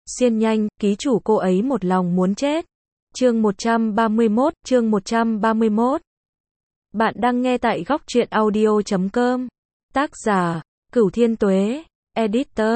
Xiên nhanh, ký chủ cô ấy một lòng muốn chết. Chương 131. Bạn đang nghe tại góc truyện audio.com. Tác giả, Cửu Thiên Tuế, Editor,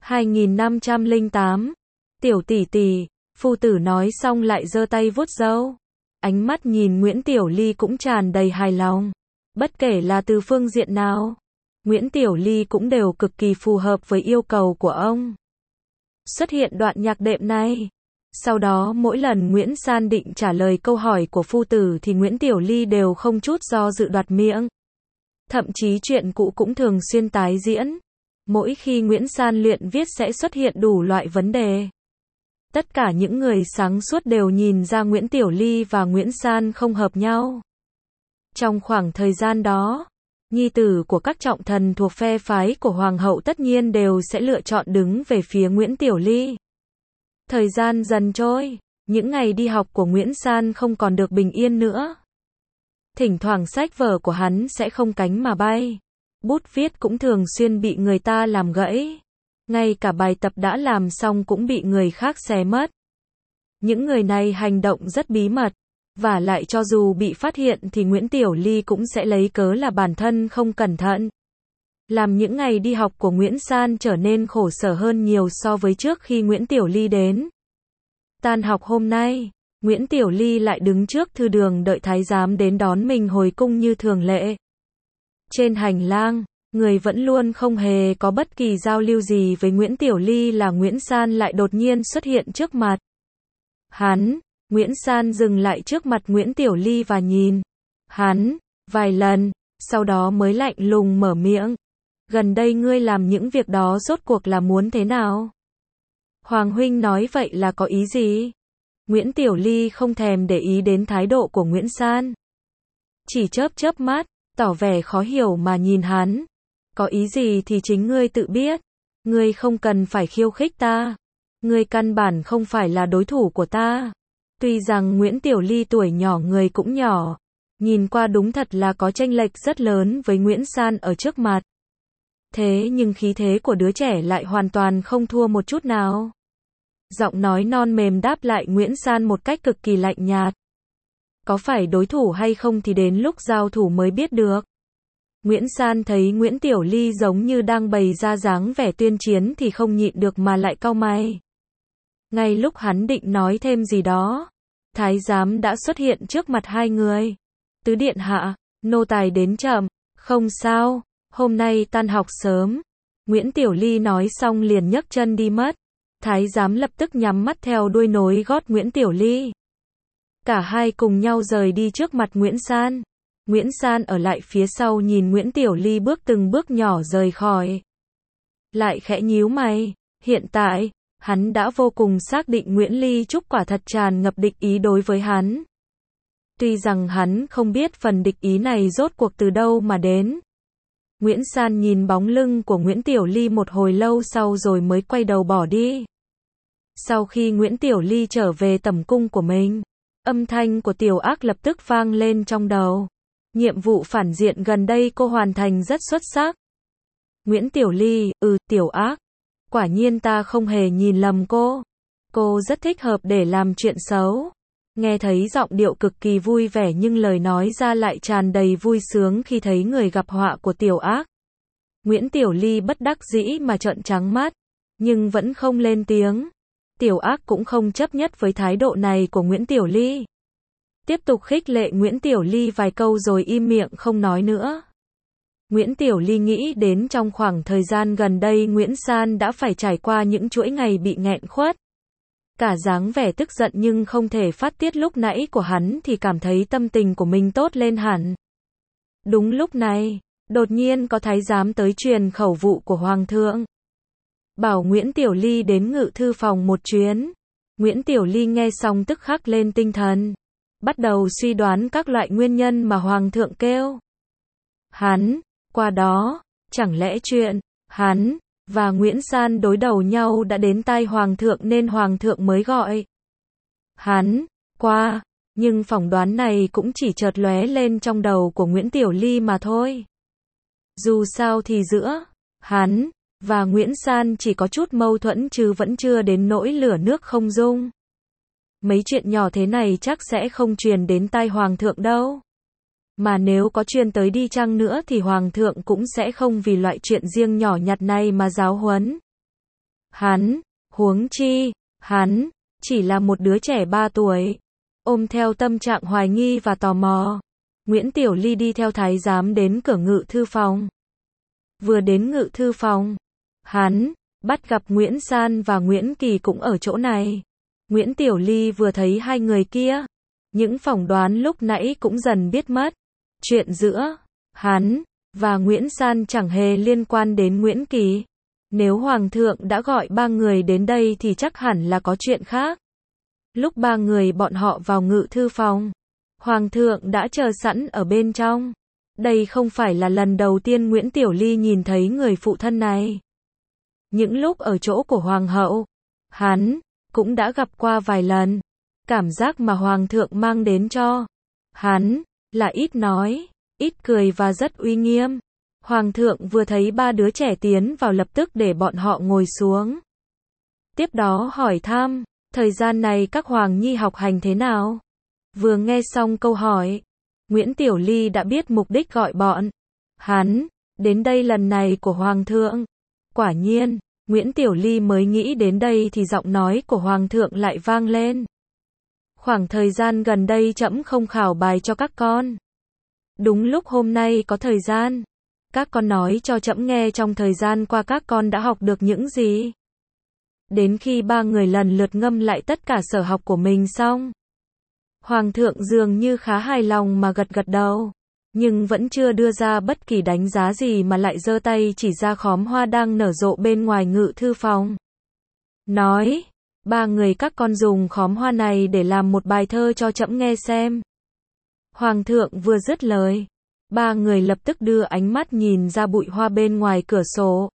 2508. Tiểu tỷ tỷ, phu tử nói xong lại giơ tay vuốt râu. Ánh mắt nhìn Nguyễn Tiểu Ly cũng tràn đầy hài lòng. Bất kể là từ phương diện nào, Nguyễn Tiểu Ly cũng đều cực kỳ phù hợp với yêu cầu của ông. Xuất hiện đoạn nhạc đệm này. Sau đó mỗi lần Nguyễn San định trả lời câu hỏi của phu tử thì Nguyễn Tiểu Ly đều không chút do dự đoạt miệng. Thậm chí chuyện cũ cũng thường xuyên tái diễn. Mỗi khi Nguyễn San luyện viết sẽ xuất hiện đủ loại vấn đề. Tất cả những người sáng suốt đều nhìn ra Nguyễn Tiểu Ly và Nguyễn San không hợp nhau. Trong khoảng thời gian đó, nhi tử của các trọng thần thuộc phe phái của Hoàng hậu tất nhiên đều sẽ lựa chọn đứng về phía Nguyễn Tiểu Ly. Thời gian dần trôi, những ngày đi học của Nguyễn San không còn được bình yên nữa. Thỉnh thoảng sách vở của hắn sẽ không cánh mà bay. Bút viết cũng thường xuyên bị người ta làm gãy. Ngay cả bài tập đã làm xong cũng bị người khác xé mất. Những người này hành động rất bí mật. Và lại cho dù bị phát hiện thì Nguyễn Tiểu Ly cũng sẽ lấy cớ là bản thân không cẩn thận. Làm những ngày đi học của Nguyễn San trở nên khổ sở hơn nhiều so với trước khi Nguyễn Tiểu Ly đến. Tan học hôm nay, Nguyễn Tiểu Ly lại đứng trước thư đường đợi thái giám đến đón mình hồi cung như thường lệ. Trên hành lang, người vẫn luôn không hề có bất kỳ giao lưu gì với Nguyễn Tiểu Ly là Nguyễn San lại đột nhiên xuất hiện trước mặt. Nguyễn San dừng lại trước mặt Nguyễn Tiểu Ly và nhìn hắn vài lần, sau đó mới lạnh lùng mở miệng. Gần đây ngươi làm những việc đó rốt cuộc là muốn thế nào? Hoàng huynh nói vậy là có ý gì? Nguyễn Tiểu Ly không thèm để ý đến thái độ của Nguyễn San. Chỉ chớp mắt, tỏ vẻ khó hiểu mà nhìn hắn. Có ý gì thì chính ngươi tự biết. Ngươi không cần phải khiêu khích ta. Ngươi căn bản không phải là đối thủ của ta. Tuy rằng Nguyễn Tiểu Ly tuổi nhỏ người cũng nhỏ, nhìn qua đúng thật là có chênh lệch rất lớn với Nguyễn San ở trước mặt. Thế nhưng khí thế của đứa trẻ lại hoàn toàn không thua một chút nào. Giọng nói non mềm đáp lại Nguyễn San một cách cực kỳ lạnh nhạt. Có phải đối thủ hay không thì đến lúc giao thủ mới biết được. Nguyễn San thấy Nguyễn Tiểu Ly giống như đang bày ra dáng vẻ tuyên chiến thì không nhịn được mà lại cau mày. Ngay lúc hắn định nói thêm gì đó, thái giám đã xuất hiện trước mặt hai người. Tứ điện hạ, nô tài đến chậm. Không sao, hôm nay tan học sớm. Nguyễn Tiểu Ly nói xong liền nhấc chân đi mất. Thái giám lập tức nhắm mắt theo đuôi nối gót Nguyễn Tiểu Ly. Cả hai cùng nhau rời đi trước mặt Nguyễn San. Nguyễn San ở lại phía sau nhìn Nguyễn Tiểu Ly từng bước nhỏ rời khỏi. Lại khẽ nhíu mày, hiện tại, hắn đã vô cùng xác định Nguyễn Ly Trúc quả thật tràn ngập địch ý đối với hắn. Tuy rằng hắn không biết phần địch ý này rốt cuộc từ đâu mà đến. Nguyễn San nhìn bóng lưng của Nguyễn Tiểu Ly một hồi lâu sau rồi mới quay đầu bỏ đi. Sau khi Nguyễn Tiểu Ly trở về tẩm cung của mình, âm thanh của Tiểu Ác lập tức vang lên trong đầu. Nhiệm vụ phản diện gần đây cô hoàn thành rất xuất sắc. Nguyễn Tiểu Ly, Tiểu Ác. Quả nhiên ta không hề nhìn lầm cô. Cô rất thích hợp để làm chuyện xấu. Nghe thấy giọng điệu cực kỳ vui vẻ nhưng lời nói ra lại tràn đầy vui sướng khi thấy người gặp họa của Tiểu Ác. Nguyễn Tiểu Ly bất đắc dĩ mà trợn trắng mắt, nhưng vẫn không lên tiếng. Tiểu Ác cũng không chấp nhất với thái độ này của Nguyễn Tiểu Ly. Tiếp tục khích lệ Nguyễn Tiểu Ly vài câu rồi im miệng không nói nữa. Nguyễn Tiểu Ly nghĩ đến trong khoảng thời gian gần đây Nguyễn San đã phải trải qua những chuỗi ngày bị nghẹn khuất. Cả dáng vẻ tức giận nhưng không thể phát tiết lúc nãy của hắn thì cảm thấy tâm tình của mình tốt lên hẳn. Đúng lúc này, đột nhiên có thái giám tới truyền khẩu vụ của Hoàng thượng. Bảo Nguyễn Tiểu Ly đến ngự thư phòng một chuyến. Nguyễn Tiểu Ly nghe xong tức khắc lên tinh thần. Bắt đầu suy đoán các loại nguyên nhân mà Hoàng thượng kêu hắn qua đó, chẳng lẽ chuyện hắn và Nguyễn San đối đầu nhau đã đến tai Hoàng thượng nên Hoàng thượng mới gọi hắn qua, nhưng phỏng đoán này cũng chỉ chợt lóe lên trong đầu của Nguyễn Tiểu Ly mà thôi. Dù sao thì giữa hắn và Nguyễn San chỉ có chút mâu thuẫn chứ vẫn chưa đến nỗi lửa nước không dung. Mấy chuyện nhỏ thế này chắc sẽ không truyền đến tai Hoàng thượng đâu. Mà nếu có truyền tới đi chăng nữa thì Hoàng thượng cũng sẽ không vì loại chuyện riêng nhỏ nhặt này mà giáo huấn hắn, huống chi, hắn chỉ là một đứa trẻ 3 tuổi. Ôm theo tâm trạng hoài nghi và tò mò, Nguyễn Tiểu Ly đi theo thái giám đến cửa ngự thư phòng. Vừa đến ngự thư phòng, hắn bắt gặp Nguyễn San và Nguyễn Kỳ cũng ở chỗ này. Nguyễn Tiểu Ly vừa thấy hai người kia, những phỏng đoán lúc nãy cũng dần biết mất. Chuyện giữa hắn và Nguyễn San chẳng hề liên quan đến Nguyễn Kỳ. Nếu Hoàng thượng đã gọi 3 người đến đây thì chắc hẳn là có chuyện khác. Lúc 3 người bọn họ vào ngự thư phòng, Hoàng thượng đã chờ sẵn ở bên trong. Đây không phải là lần đầu tiên Nguyễn Tiểu Ly nhìn thấy người phụ thân này. Những lúc ở chỗ của Hoàng hậu, hắn cũng đã gặp qua vài lần. Cảm giác mà Hoàng thượng mang đến cho hắn là ít nói, ít cười và rất uy nghiêm. Hoàng thượng vừa thấy 3 đứa trẻ tiến vào lập tức để bọn họ ngồi xuống. Tiếp đó hỏi thăm, thời gian này các hoàng nhi học hành thế nào? Vừa nghe xong câu hỏi, Nguyễn Tiểu Ly đã biết mục đích gọi bọn hắn đến đây lần này của Hoàng thượng. Quả nhiên, Nguyễn Tiểu Ly mới nghĩ đến đây thì giọng nói của Hoàng thượng lại vang lên. Khoảng thời gian gần đây trẫm không khảo bài cho các con. Đúng lúc hôm nay có thời gian, các con nói cho trẫm nghe trong thời gian qua các con đã học được những gì. Đến khi 3 người lần lượt ngâm lại tất cả sở học của mình xong, Hoàng thượng dường như khá hài lòng mà gật gật đầu, nhưng vẫn chưa đưa ra bất kỳ đánh giá gì mà lại giơ tay chỉ ra khóm hoa đang nở rộ bên ngoài ngự thư phòng. Nói, 3 người các con dùng khóm hoa này để làm một bài thơ cho trẫm nghe xem. Hoàng thượng vừa dứt lời, 3 người lập tức đưa ánh mắt nhìn ra bụi hoa bên ngoài cửa sổ.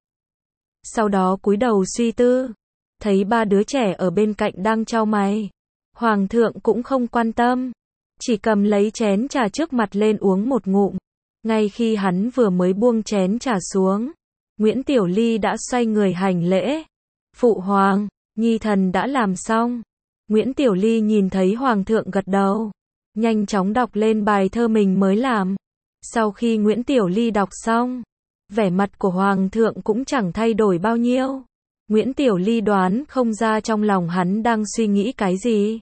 Sau đó cúi đầu suy tư, thấy 3 đứa trẻ ở bên cạnh đang chau mày. Hoàng thượng cũng không quan tâm, chỉ cầm lấy chén trà trước mặt lên uống một ngụm. Ngay khi hắn vừa mới buông chén trà xuống, Nguyễn Tiểu Ly đã xoay người hành lễ. Phụ hoàng, nhi thần đã làm xong. Nguyễn Tiểu Ly nhìn thấy Hoàng thượng gật đầu, nhanh chóng đọc lên bài thơ mình mới làm. Sau khi Nguyễn Tiểu Ly đọc xong, vẻ mặt của Hoàng thượng cũng chẳng thay đổi bao nhiêu. Nguyễn Tiểu Ly đoán không ra trong lòng hắn đang suy nghĩ cái gì.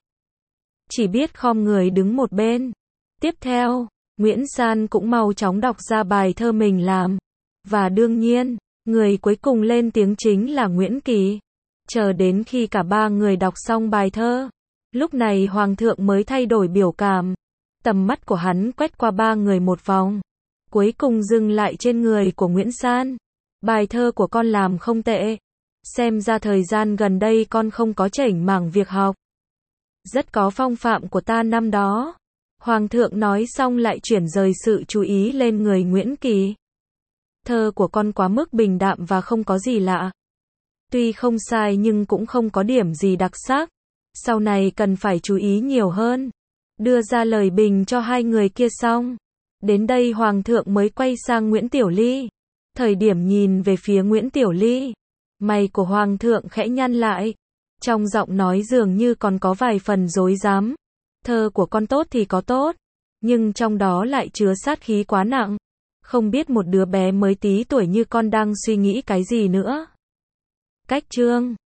Chỉ biết khom người đứng một bên. Tiếp theo, Nguyễn San cũng mau chóng đọc ra bài thơ mình làm. Và đương nhiên, người cuối cùng lên tiếng chính là Nguyễn Kỳ. Chờ đến khi cả 3 người đọc xong bài thơ, lúc này Hoàng thượng mới thay đổi biểu cảm. Tầm mắt của hắn quét qua 3 người một vòng, cuối cùng dừng lại trên người của Nguyễn San. Bài thơ của con làm không tệ. Xem ra thời gian gần đây con không có chểnh mảng việc học. Rất có phong phạm của ta năm đó. Hoàng thượng nói xong lại chuyển rời sự chú ý lên người Nguyễn Kỳ. Thơ của con quá mức bình đạm và không có gì lạ. Tuy không sai nhưng cũng không có điểm gì đặc sắc. Sau này cần phải chú ý nhiều hơn. Đưa ra lời bình cho 2 người kia xong. Đến đây Hoàng thượng mới quay sang Nguyễn Tiểu Ly. Thời điểm nhìn về phía Nguyễn Tiểu Ly, mày của Hoàng thượng khẽ nhăn lại. Trong giọng nói dường như còn có vài phần rối rắm. Thơ của con tốt thì có tốt, nhưng trong đó lại chứa sát khí quá nặng. Không biết một đứa bé mới tí tuổi như con đang suy nghĩ cái gì nữa. Cách chương